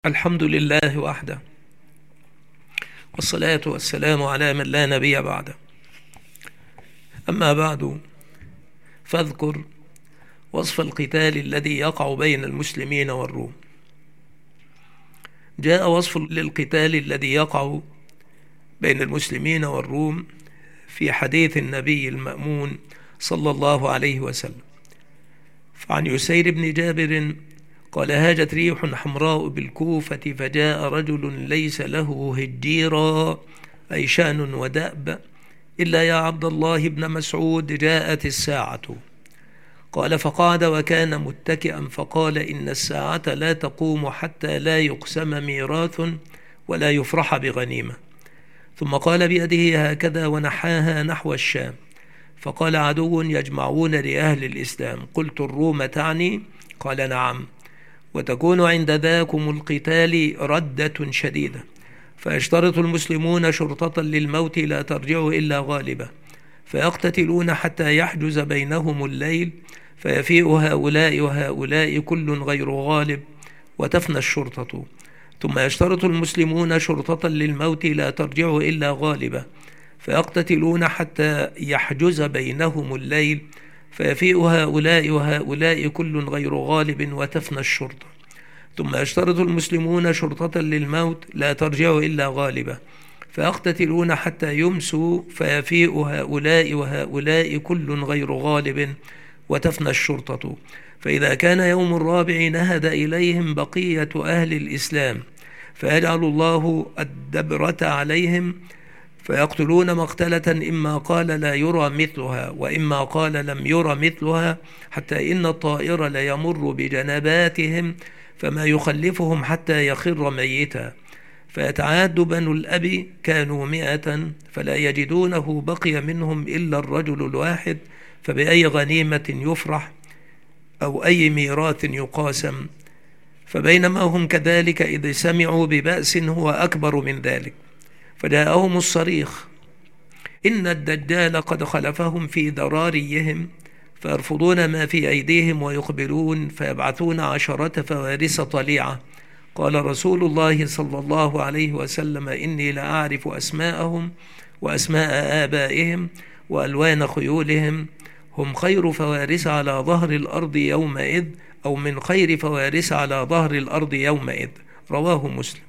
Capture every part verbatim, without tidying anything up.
الحمد لله وحده، والصلاة والسلام على من لا نبي بعده. أما بعد، فاذكر وصف القتال الذي يقع بين المسلمين والروم. جاء وصف للقتال الذي يقع بين المسلمين والروم في حديث النبي المأمون صلى الله عليه وسلم. فعن يسير بن جابر قال: هاجت ريح حمراء بالكوفة، فجاء رجل ليس له هجيرا أي شأن ودأب إلا يا عبد الله بن مسعود جاءت الساعة. قال: فقعد وكان متكئا، فقال: إن الساعة لا تقوم حتى لا يقسم ميراث ولا يفرح بغنيمة. ثم قال بيده هكذا ونحاها نحو الشام، فقال: عدو يجمعون لأهل الإسلام. قلت: الروم تعني؟ قال: نعم. وتكون عند ذاكم القتال ردة شديدة، فيشترط المسلمون شرطة للموت لا ترجع إلا غالبة، فيقتتلون حتى يحجز بينهم الليل، فيفيء هؤلاء وهؤلاء كل غير غالب، وتفنى الشرطة. ثم يشترط المسلمون شرطة للموت لا ترجع إلا غالبة، فيقتتلون حتى يحجز بينهم الليل، فيفيء هؤلاء وهؤلاء كل غير غالب، وتفنى الشرطة. ثم يشترط المسلمون شرطة للموت لا ترجع إلا غالبة، فيقتتلون حتى يمسوا، فيفيء هؤلاء وهؤلاء كل غير غالب، وتفنى الشرطة. فإذا كان يوم الرابع نهد إليهم بقية أهل الإسلام، فيجعل الله الدبرة عليهم، فيقتلون مقتلة إما قال لا يرى مثلها وإما قال لم يرى مثلها، حتى إن الطائر ليمر بجنباتهم فما يخلفهم حتى يخر ميتا. فيتعاد بنو الأب كانوا مئة، فلا يجدونه بقي منهم إلا الرجل الواحد، فبأي غنيمة يفرح أو أي ميراث يقاسم. فبينما هم كذلك إذ سمعوا ببأس هو أكبر من ذلك، فجاءهم الصريخ: إن الدجال قد خلفهم في ذراريهم، فيرفضون ما في أيديهم ويقبلون، فيبعثون عشرة فوارس طليعة. قال رسول الله صلى الله عليه وسلم: إني لأعرف أسماءهم وأسماء آبائهم وألوان خيولهم، هم خير فوارس على ظهر الأرض يومئذ، أو من خير فوارس على ظهر الأرض يومئذ. رواه مسلم.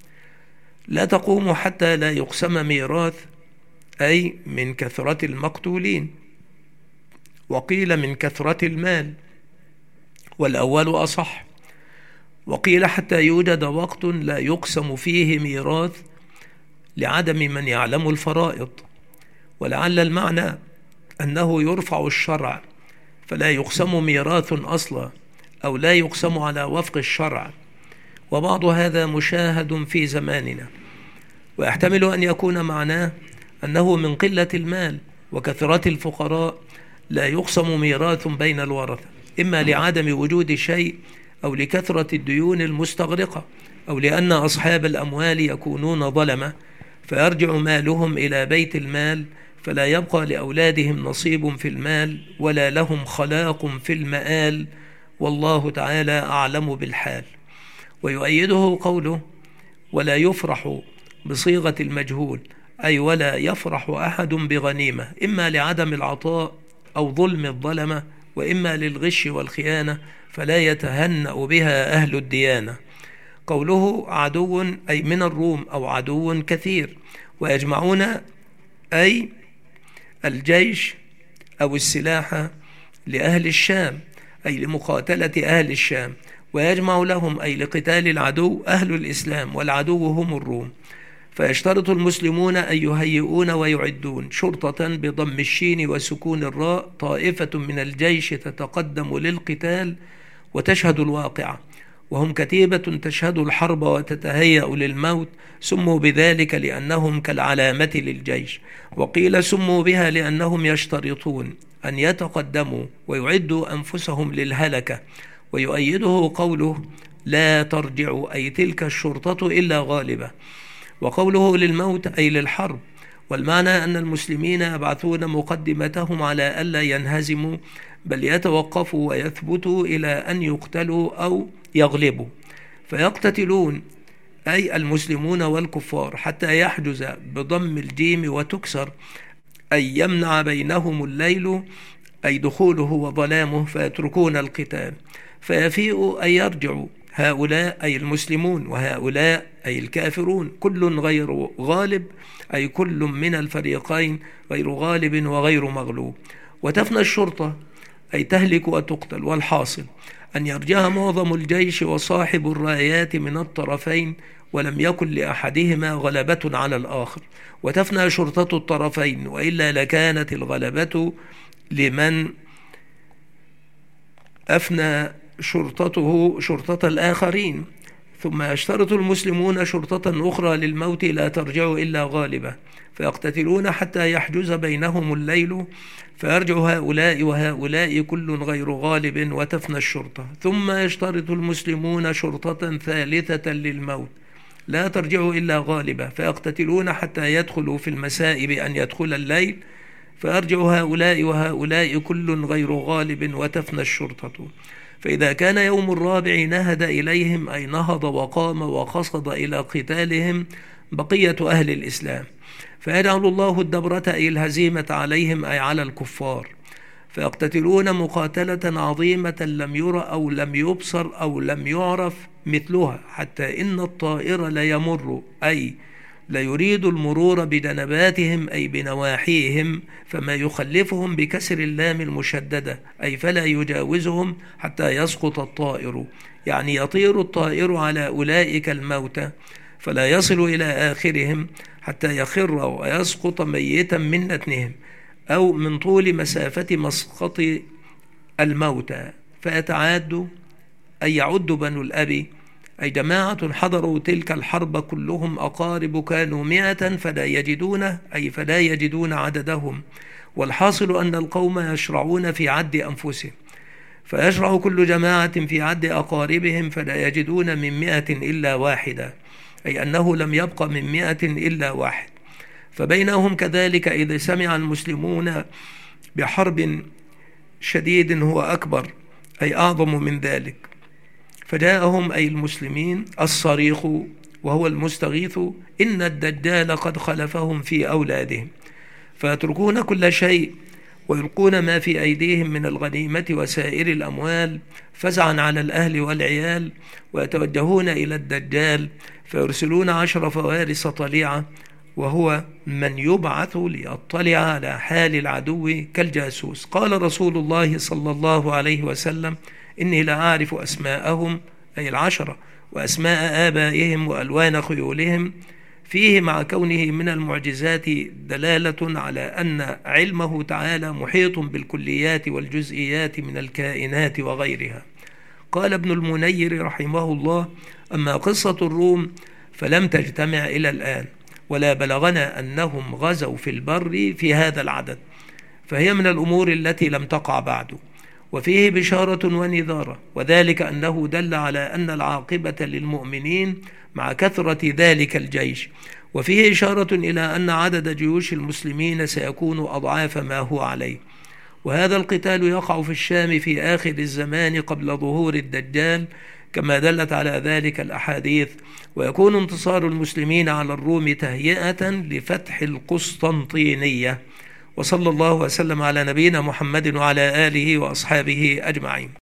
لا تقوم حتى لا يقسم ميراث، أي من كثرة المقتولين، وقيل من كثرة المال، والأول أصح. وقيل حتى يوجد وقت لا يقسم فيه ميراث لعدم من يعلم الفرائض، ولعل المعنى أنه يرفع الشرع فلا يقسم ميراث أصلا، أو لا يقسم على وفق الشرع. وبعض هذا مشاهد في زماننا، ويحتمل أن يكون معناه أنه من قلة المال وكثرة الفقراء لا يقسم ميراث بين الورثة، إما لعدم وجود شيء، أو لكثرة الديون المستغرقة، أو لأن أصحاب الأموال يكونون ظلمة، فيرجع مالهم إلى بيت المال، فلا يبقى لأولادهم نصيب في المال ولا لهم خلاق في المآل، والله تعالى أعلم بالحال. ويؤيده قوله: ولا يفرح بصيغة المجهول، أي ولا يفرح أحد بغنيمة، إما لعدم العطاء أو ظلم الظلمة، وإما للغش والخيانة، فلا يتهنأ بها أهل الديانة. قوله عدو أي من الروم، أو عدو كثير. ويجمعون أي الجيش أو السلاح لأهل الشام، أي لمقاتلة أهل الشام. ويجمع لهم أي لقتال العدو أهل الإسلام، والعدو هم الروم. فيشترط المسلمون أن يهيئون ويعدون شرطة بضم الشين وسكون الراء، طائفة من الجيش تتقدم للقتال وتشهد الواقعة، وهم كتيبة تشهد الحرب وتتهيأ للموت. سموا بذلك لأنهم كالعلامة للجيش. وقيل سموا بها لأنهم يشترطون أن يتقدموا ويعدوا أنفسهم للهلكة. ويؤيده قوله: لا ترجع، أي تلك الشرطة إلا غالبة. وقوله للموت أي للحرب. والمعنى أن المسلمين يبعثون مقدمتهم على ألا ينهزموا، بل يتوقفوا ويثبتوا إلى أن يقتلوا أو يغلبوا، فيقتتلون أي المسلمون والكفار حتى يحجز بضم الجيم وتكسر أي يمنع بينهم الليل أي دخوله وظلامه فيتركون القتال، فيفيء أي يرجعوا هؤلاء أي المسلمون وهؤلاء أي الكافرون، كل غير غالب أي كل من الفريقين غير غالب وغير مغلوب. وتفنى الشرطة أي تهلك وتقتل، والحاصل أن يرجع معظم الجيش وصاحب الرايات من الطرفين ولم يكن لأحدهما غلبة على الآخر، وتفنى شرطة الطرفين، وإلا لكانت الغلبة لمن أفنى شرطته شرطة الآخرين. ثم يشترط المسلمون شرطة أخرى للموت لا ترجع إلا غالبة، فيقتتلون حتى يحجز بينهم الليل فيرجع هؤلاء وهؤلاء كل غير غالب وتفنى الشرطة. ثم يشترط المسلمون شرطة ثالثة للموت لا ترجع إلا غالبة، فيقتتلون حتى يدخلوا في المساء بأن يدخل الليل فيرجع هؤلاء وهؤلاء كل غير غالب وتفنى الشرطة. فإذا كان يوم الرابع نهد إليهم أي نهض وقام وقصد إلى قتالهم بقية أهل الإسلام، فيجعل الله الدبرة أي الهزيمة عليهم أي على الكفار، فيقتتلون مقاتلة عظيمة لم يرى أو لم يبصر أو لم يعرف مثلها، حتى إن الطائر ليمر أي لا يريد المرور بجنباتهم أي بنواحيهم، فما يخلفهم بكسر اللام المشددة أي فلا يجاوزهم حتى يسقط الطائر، يعني يطير الطائر على أولئك الموتى فلا يصل إلى آخرهم حتى يخر ويسقط ميتا من نتنهم أو من طول مسافة مسقط الموتى، فيتعاد أي يعد بنو الأب أي جماعة حضروا تلك الحرب كلهم أقارب كانوا مئة فلا يجدون أي فلا يجدون عددهم. والحاصل أن القوم يشرعون في عد أنفسهم، فيشرع كل جماعة في عد أقاربهم فلا يجدون من مئة إلا واحدة، أي أنه لم يبق من مئة إلا واحد. فبينهم كذلك إذا سمع المسلمون بحرب شديد هو أكبر أي أعظم من ذلك، فجاءهم أي المسلمين الصريخ وهو المستغيث إن الدجال قد خلفهم في أولادهم، فيتركون كل شيء ويلقون ما في أيديهم من الغنيمة وسائر الأموال فزعا على الأهل والعيال، ويتوجهون إلى الدجال فيرسلون عشر فوارس طليعة وهو من يبعث ليطلع على حال العدو كالجاسوس. قال رسول الله صلى الله عليه وسلم إني لا أعرف أسماءهم أي العشرة وأسماء آبائهم وألوان خيولهم، فيه مع كونه من المعجزات دلالة على أن علمه تعالى محيط بالكليات والجزئيات من الكائنات وغيرها. قال ابن المنير رحمه الله أما قصة الروم فلم تجتمع إلى الآن ولا بلغنا أنهم غزوا في البر في هذا العدد، فهي من الأمور التي لم تقع بعد. وفيه بشارة ونذارة، وذلك أنه دل على أن العاقبة للمؤمنين مع كثرة ذلك الجيش، وفيه إشارة إلى أن عدد جيوش المسلمين سيكون أضعاف ما هو عليه. وهذا القتال يقع في الشام في آخر الزمان قبل ظهور الدجال كما دلت على ذلك الأحاديث، ويكون انتصار المسلمين على الروم تهيئة لفتح القسطنطينية. وصلى الله وسلم على نبينا محمد وعلى آله وأصحابه أجمعين.